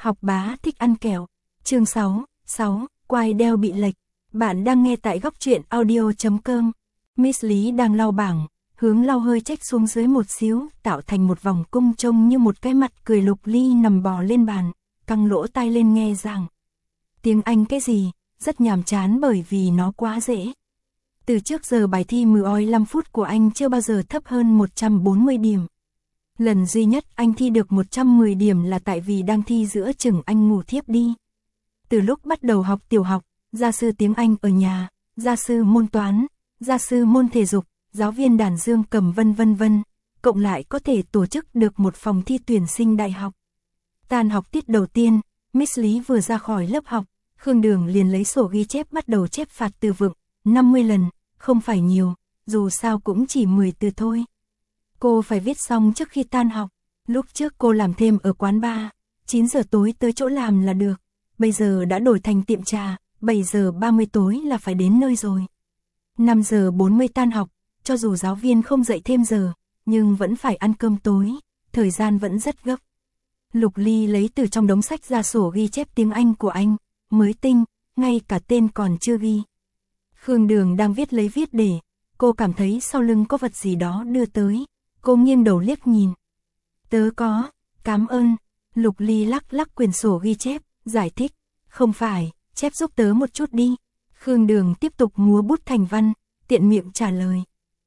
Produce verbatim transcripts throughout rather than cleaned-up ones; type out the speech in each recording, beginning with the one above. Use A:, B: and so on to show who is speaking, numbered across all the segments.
A: Học bá thích ăn kẹo. Chương sáu, sáu, quai đeo bị lệch. Bạn đang nghe tại góc truyện audio chấm com. Miss Lý đang lau bảng, hướng lau hơi trách xuống dưới một xíu, tạo thành một vòng cung trông như một cái mặt cười. Lục Ly nằm bò lên bàn, căng lỗ tai lên nghe giảng. Tiếng Anh cái gì, rất nhàm chán bởi vì nó quá dễ. Từ trước giờ bài thi mười lăm phút của anh chưa bao giờ thấp hơn một trăm bốn mươi điểm. Lần duy nhất anh thi được một trăm mười điểm là tại vì đang thi giữa chừng anh ngủ thiếp đi. Từ lúc bắt đầu học tiểu học, gia sư tiếng Anh ở nhà, gia sư môn toán, gia sư môn thể dục, giáo viên đàn dương cầm vân vân vân, cộng lại có thể tổ chức được một phòng thi tuyển sinh đại học. Tan học tiết đầu tiên, Miss Lý vừa ra khỏi lớp học, Khương Đường liền lấy sổ ghi chép bắt đầu chép phạt từ vựng, năm mươi lần, không phải nhiều, dù sao cũng chỉ mười từ thôi. Cô phải viết xong trước khi tan học, lúc trước cô làm thêm ở quán bar, chín giờ tối tới chỗ làm là được, bây giờ đã đổi thành tiệm trà, bảy giờ ba mươi tối là phải đến nơi rồi. năm giờ bốn mươi tan học, cho dù giáo viên không dạy thêm giờ, nhưng vẫn phải ăn cơm tối, thời gian vẫn rất gấp. Lục Ly lấy từ trong đống sách ra sổ ghi chép tiếng Anh của anh, mới tinh, ngay cả tên còn chưa ghi. Khương Đường đang viết lấy viết để, cô cảm thấy sau lưng có vật gì đó đưa tới, cô nghiêng đầu liếc nhìn. Tớ có, cảm ơn. Lục Ly lắc lắc quyển sổ ghi chép, giải thích, không phải, chép giúp tớ một chút đi. Khương Đường tiếp tục múa bút thành văn, tiện miệng trả lời.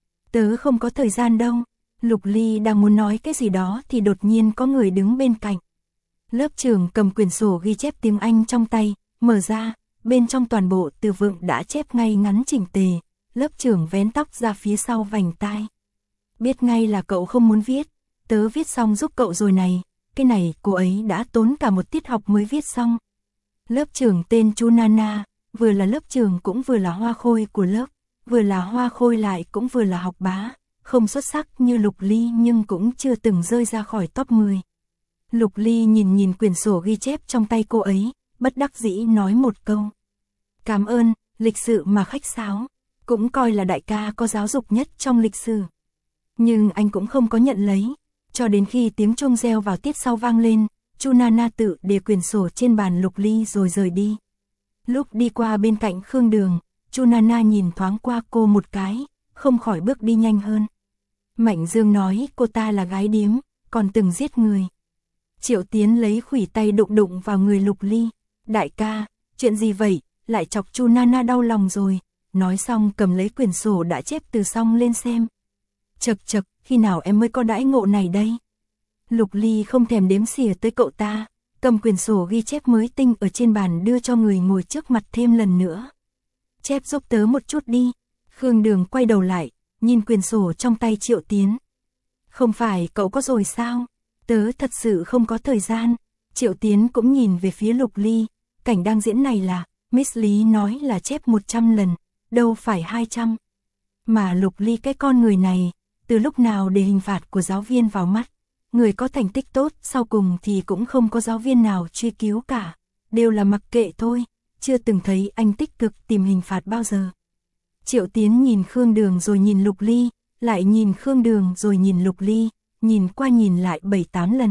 A: Tớ không có thời gian đâu. Lục Ly đang muốn nói cái gì đó thì đột nhiên có người đứng bên cạnh. Lớp trưởng cầm quyển sổ ghi chép tiếng Anh trong tay, mở ra, bên trong toàn bộ từ vựng đã chép ngay ngắn chỉnh tề. Lớp trưởng vén tóc ra phía sau vành tai. Biết ngay là cậu không muốn viết, tớ viết xong giúp cậu rồi này, cái này cô ấy đã tốn cả một tiết học mới viết xong. Lớp trưởng tên chú Nana, vừa là lớp trưởng cũng vừa là hoa khôi của lớp, vừa là hoa khôi lại cũng vừa là học bá, không xuất sắc như Lục Ly nhưng cũng chưa từng rơi ra khỏi top mười. Lục Ly nhìn nhìn quyển sổ ghi chép trong tay cô ấy, bất đắc dĩ nói một câu. Cảm ơn, lịch sự mà khách sáo, cũng coi là đại ca có giáo dục nhất trong lịch sử. Nhưng anh cũng không có nhận lấy, cho đến khi tiếng chuông reo vào tiết sau vang lên, chu Nana tự để quyển sổ trên bàn Lục Ly rồi rời đi. Lúc đi qua bên cạnh Khương Đường, chu Nana nhìn thoáng qua cô một cái, không khỏi bước đi nhanh hơn. Mạnh Dương nói cô ta là gái điếm, còn từng giết người. Triệu Tiến lấy khuỷu tay đụng đụng vào người Lục Ly. Đại ca, chuyện gì vậy, lại chọc chu Nana đau lòng rồi. Nói xong cầm lấy quyển sổ đã chép từ xong lên xem. Chật chật, khi nào em mới có đãi ngộ này đây? Lục Ly không thèm đếm xỉa tới cậu ta, cầm quyển sổ ghi chép mới tinh ở trên bàn đưa cho người ngồi trước mặt thêm lần nữa. Chép giúp tớ một chút đi. Khương Đường quay đầu lại, nhìn quyển sổ trong tay Triệu Tiến. Không phải cậu có rồi sao? Tớ thật sự không có thời gian. Triệu Tiến cũng nhìn về phía Lục Ly, cảnh đang diễn này là, Miss Lý nói là chép một trăm lần, đâu phải hai trăm. Mà Lục Ly cái con người này, từ lúc nào để hình phạt của giáo viên vào mắt, người có thành tích tốt sau cùng thì cũng không có giáo viên nào truy cứu cả, đều là mặc kệ thôi, chưa từng thấy anh tích cực tìm hình phạt bao giờ. Triệu Tiến nhìn Khương Đường rồi nhìn Lục Ly, lại nhìn Khương Đường rồi nhìn Lục Ly, nhìn qua nhìn lại bảy tám lần.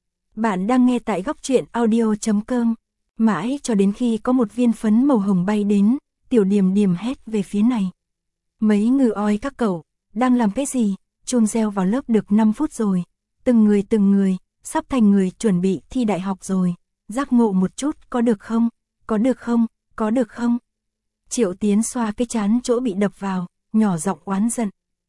A: Bạn đang nghe tại góc truyện audio chấm com. Mãi cho đến khi có một viên phấn màu hồng bay đến, Tiểu Điềm Điềm hét về phía này. Mấy ngừ oi các cậu, đang làm cái gì? Chuông reo vào lớp được năm phút rồi, từng người từng người, sắp thành người chuẩn bị thi đại học rồi, giác ngộ một chút có được không? Có được không? Có được không? Triệu Tiến xoa cái trán chỗ bị đập vào, nhỏ giọng oán giận.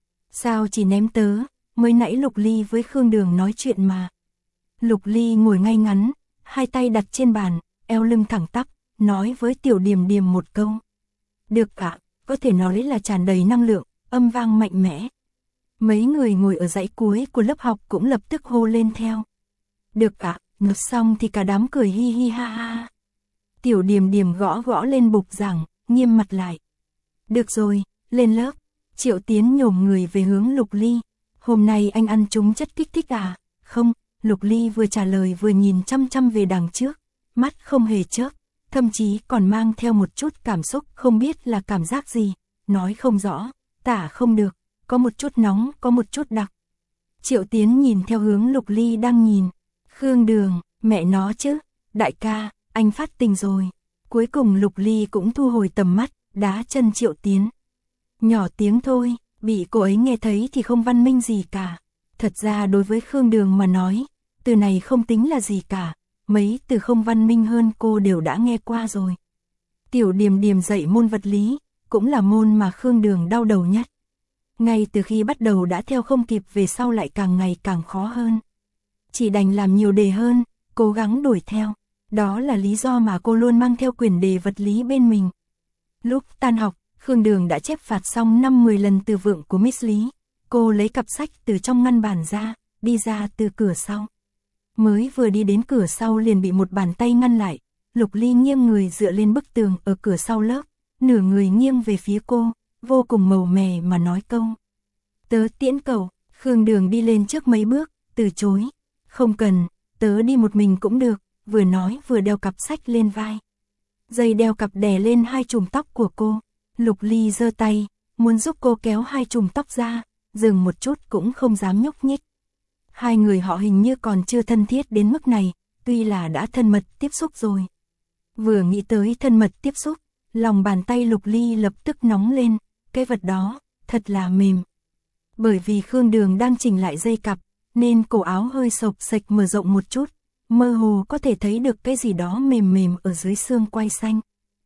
A: Sao chỉ ném tớ, mới nãy Lục Ly với Khương Đường nói chuyện mà. Lục Ly ngồi ngay ngắn, hai tay đặt trên bàn, eo lưng thẳng tắp, nói với Tiểu Điềm Điềm một câu. Được ạ, có thể nói là tràn đầy năng lượng, âm vang mạnh mẽ. Mấy người ngồi ở dãy cuối của lớp học cũng lập tức hô lên theo. Được ạ, nói xong thì cả đám cười hi hi ha ha. Tiểu Điềm Điềm gõ gõ lên bục giảng, nghiêm mặt lại. Được rồi, lên lớp. Triệu Tiến nhổm người về hướng Lục Ly. Hôm nay anh ăn trúng chất kích thích à? Không, Lục Ly vừa trả lời vừa nhìn chăm chăm về đằng trước, mắt không hề chớp, thậm chí còn mang theo một chút cảm xúc không biết là cảm giác gì, nói không rõ, tả không được, có một chút nóng, có một chút đặc. Triệu Tiến nhìn theo hướng Lục Ly đang nhìn. Khương Đường, mẹ nó chứ, đại ca, anh phát tình rồi. Cuối cùng Lục Ly cũng thu hồi tầm mắt, đá chân Triệu Tiến. Nhỏ tiếng thôi, bị cô ấy nghe thấy thì không văn minh gì cả. Thật ra đối với Khương Đường mà nói, từ này không tính là gì cả, mấy từ không văn minh hơn cô đều đã nghe qua rồi. Tiểu Điềm Điềm dạy môn vật lý, cũng là môn mà Khương Đường đau đầu nhất. Ngay từ khi bắt đầu đã theo không kịp, về sau lại càng ngày càng khó hơn. Chỉ đành làm nhiều đề hơn, cố gắng đuổi theo. Đó là lý do mà cô luôn mang theo quyển đề vật lý bên mình. Lúc tan học, Khương Đường đã chép phạt xong năm mười lần từ vựng của Miss Lý. Cô lấy cặp sách từ trong ngăn bàn ra, đi ra từ cửa sau. Mới vừa đi đến cửa sau liền bị một bàn tay ngăn lại. Lục Ly nghiêng người dựa lên bức tường ở cửa sau lớp, nửa người nghiêng về phía cô, vô cùng màu mè mà nói câu. Tớ tiễn cậu. Khương Đường đi lên trước mấy bước, từ chối. Không cần, tớ đi một mình cũng được, vừa nói vừa đeo cặp sách lên vai. Dây đeo cặp đè lên hai chùm tóc của cô. Lục Ly giơ tay, muốn giúp cô kéo hai chùm tóc ra, dừng một chút cũng không dám nhúc nhích. Hai người họ hình như còn chưa thân thiết đến mức này, tuy là đã thân mật tiếp xúc rồi. Vừa nghĩ tới thân mật tiếp xúc, lòng bàn tay Lục Ly lập tức nóng lên, cái vật đó, thật là mềm. Bởi vì Khương Đường đang chỉnh lại dây cặp, nên cổ áo hơi xộc xệch mở rộng một chút, mơ hồ có thể thấy được cái gì đó mềm mềm ở dưới xương quai xanh.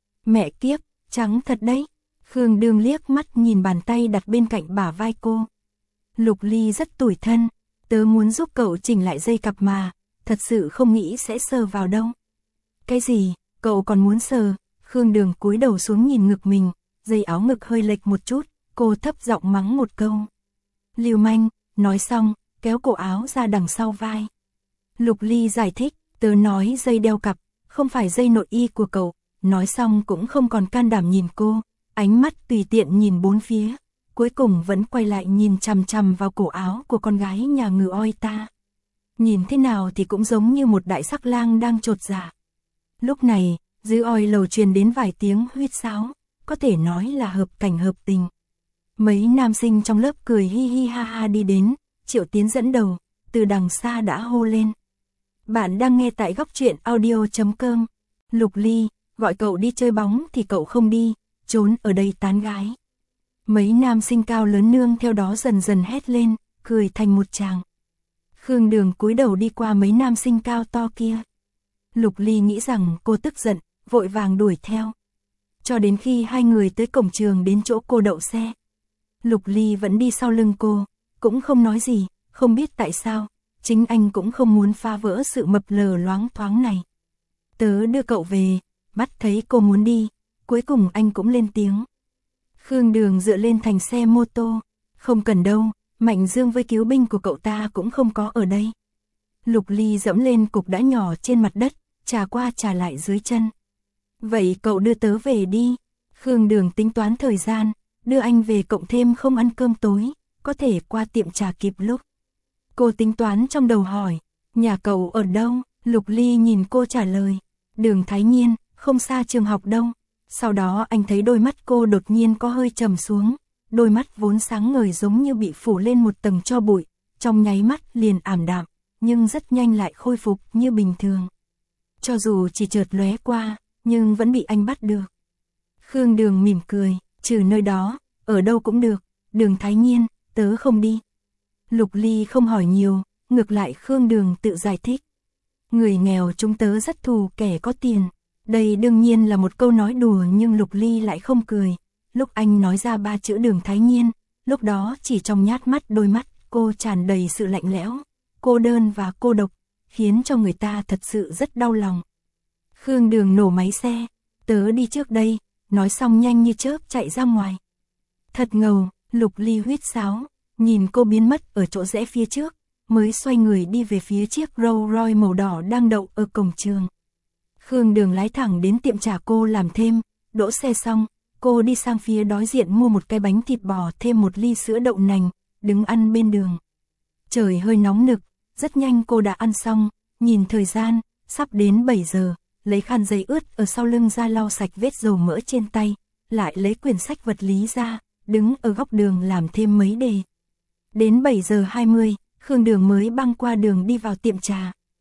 A: Mẹ kiếp, trắng thật đấy. Khương Đường liếc mắt nhìn bàn tay đặt bên cạnh bả vai cô. Lục Ly rất tủi thân, tớ muốn giúp cậu chỉnh lại dây cặp mà, thật sự không nghĩ sẽ sờ vào đâu. Cái gì, cậu còn muốn sờ? Khương Đường cúi đầu xuống nhìn ngực mình, dây áo ngực hơi lệch một chút, cô thấp giọng mắng một câu. Lưu manh, nói xong, kéo cổ áo ra đằng sau vai. Lục Ly giải thích, tớ nói dây đeo cặp, không phải dây nội y của cậu. Nói xong cũng không còn can đảm nhìn cô, ánh mắt tùy tiện nhìn bốn phía, cuối cùng vẫn quay lại nhìn chằm chằm vào cổ áo của con gái nhà ngự oi ta. Nhìn thế nào thì cũng giống như một đại sắc lang đang chột dạ. Lúc này, dưới oi lầu truyền đến vài tiếng huýt sáo, có thể nói là hợp cảnh hợp tình. Mấy nam sinh trong lớp cười hi hi ha ha đi đến, Triệu Tiến dẫn đầu, từ đằng xa đã hô lên. Bạn đang nghe tại góc truyện audio chấm com. Lục Ly, gọi cậu đi chơi bóng thì cậu không đi, trốn ở đây tán gái. Mấy nam sinh cao lớn nương theo đó dần dần hét lên, cười thành một tràng. Khương Đường cúi đầu đi qua mấy nam sinh cao to kia. Lục Ly nghĩ rằng cô tức giận, vội vàng đuổi theo. Cho đến khi hai người tới cổng trường đến chỗ cô đậu xe. Lục Ly vẫn đi sau lưng cô, cũng không nói gì, không biết tại sao, chính anh cũng không muốn phá vỡ sự mập lờ loáng thoáng này. Tớ đưa cậu về, mắt thấy cô muốn đi, cuối cùng anh cũng lên tiếng. Khương Đường dựa lên thành xe mô tô, không cần đâu, Mạnh Dương với cứu binh của cậu ta cũng không có ở đây. Lục Ly dẫm lên cục đá nhỏ trên mặt đất, trà qua trà lại dưới chân. Vậy cậu đưa tớ về đi. Khương Đường tính toán thời gian, đưa anh về cộng thêm không ăn cơm tối, có thể qua tiệm trà kịp lúc. Cô tính toán trong đầu hỏi, nhà cậu ở đâu? Lục Ly nhìn cô trả lời, Đường Thái Nhiên, không xa trường học đâu. Sau đó anh thấy đôi mắt cô đột nhiên có hơi trầm xuống, đôi mắt vốn sáng ngời giống như bị phủ lên một tầng tro bụi, trong nháy mắt liền ảm đạm, nhưng rất nhanh lại khôi phục như bình thường. Cho dù chỉ chợt lóe qua, nhưng vẫn bị anh bắt được. Khương Đường mỉm cười, trừ nơi đó, ở đâu cũng được, Đường Thái Nhiên, tớ không đi. Lục Ly không hỏi nhiều, ngược lại Khương Đường tự giải thích. Người nghèo chúng tớ rất thù kẻ có tiền. Đây đương nhiên là một câu nói đùa nhưng Lục Ly lại không cười. Lúc anh nói ra ba chữ Đường Thái Nhiên, lúc đó chỉ trong nhát mắt đôi mắt cô tràn đầy sự lạnh lẽo, cô đơn và cô độc, khiến cho người ta thật sự rất đau lòng. Khương Đường nổ máy xe, tớ đi trước đây, nói xong nhanh như chớp chạy ra ngoài. Thật ngầu, Lục Ly huýt sáo, nhìn cô biến mất ở chỗ rẽ phía trước, mới xoay người đi về phía chiếc Rolls Royce màu đỏ đang đậu ở cổng trường. Khương Đường lái thẳng đến tiệm trà cô làm thêm, đỗ xe xong, cô đi sang phía đối diện mua một cái bánh thịt bò thêm một ly sữa đậu nành, đứng ăn bên đường. Trời hơi nóng nực, rất nhanh cô đã ăn xong, nhìn thời gian, sắp đến bảy giờ, lấy khăn giấy ướt ở sau lưng ra lau sạch vết dầu mỡ trên tay, lại lấy quyển sách vật lý ra, đứng ở góc đường làm thêm mấy đề. Đến bảy giờ hai mươi, Khương Đường mới băng qua đường đi vào tiệm trà.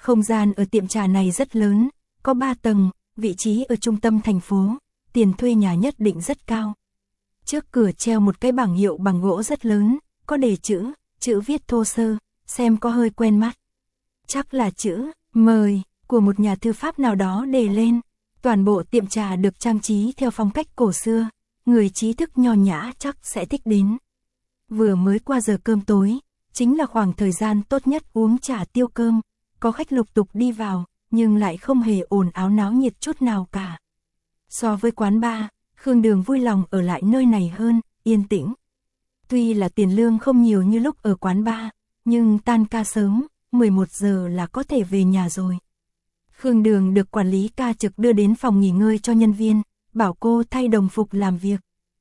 A: Không gian ở tiệm trà này rất lớn, có ba tầng, vị trí ở trung tâm thành phố, tiền thuê nhà nhất định rất cao. Trước cửa treo một cái bảng hiệu bằng gỗ rất lớn, có đề chữ, chữ viết thô sơ, xem có hơi quen mắt. Chắc là chữ mời của một nhà thư pháp nào đó đề lên. Toàn bộ tiệm trà được trang trí theo phong cách cổ xưa, người trí thức nho nhã chắc sẽ thích đến. Vừa mới qua giờ cơm tối, chính là khoảng thời gian tốt nhất uống trà tiêu cơm, có khách lục tục đi vào, nhưng lại không hề ồn ào náo nhiệt chút nào cả. So với quán bar, Khương Đường vui lòng ở lại nơi này hơn, yên tĩnh. Tuy là tiền lương không nhiều như lúc ở quán bar, nhưng tan ca sớm, mười một giờ là có thể về nhà rồi. Khương Đường được quản lý ca trực đưa đến phòng nghỉ ngơi cho nhân viên, bảo cô thay đồng phục làm việc.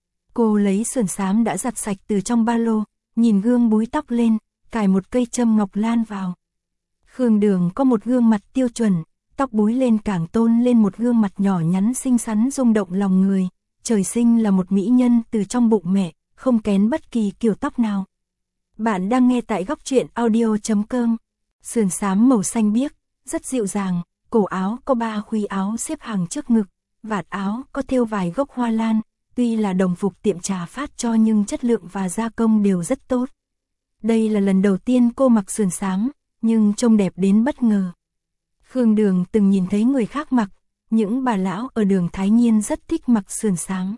A: Cô lấy sườn xám đã giặt sạch từ trong ba lô, nhìn gương búi tóc lên, cài một cây châm ngọc lan vào. Khương Đường có một gương mặt tiêu chuẩn, tóc búi lên càng tôn lên một gương mặt nhỏ nhắn xinh xắn rung động lòng người, trời sinh là một mỹ nhân từ trong bụng mẹ, không kén bất kỳ kiểu tóc nào. Bạn đang nghe tại góc truyện audio chấm com. Sườn xám màu xanh biếc, rất dịu dàng, cổ áo có ba khuy áo xếp hàng trước ngực, vạt áo có thêu vài gốc hoa lan, tuy là đồng phục tiệm trà phát cho nhưng chất lượng và gia công đều rất tốt. Đây là lần đầu tiên cô mặc sườn xám, nhưng trông đẹp đến bất ngờ. Khương Đường từng nhìn thấy người khác mặc, những bà lão ở đường Thái Nhiên rất thích mặc sườn xám.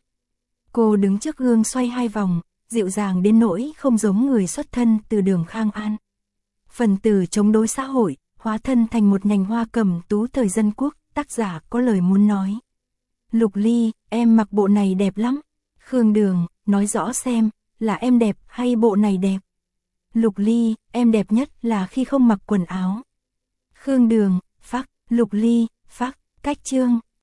A: Cô đứng trước gương xoay hai vòng, dịu dàng đến nỗi không giống người xuất thân từ đường Khang An. Phần tử chống đối xã hội, hóa thân thành một nhành hoa cẩm tú thời dân quốc, tác giả có lời muốn nói. Lục Ly, em mặc bộ này đẹp lắm. Khương Đường, nói rõ xem, là em đẹp hay bộ này đẹp? Lục Ly, em đẹp nhất là khi không mặc quần áo. Khương Đường, phắc, Lục Ly, phắc, cách chương.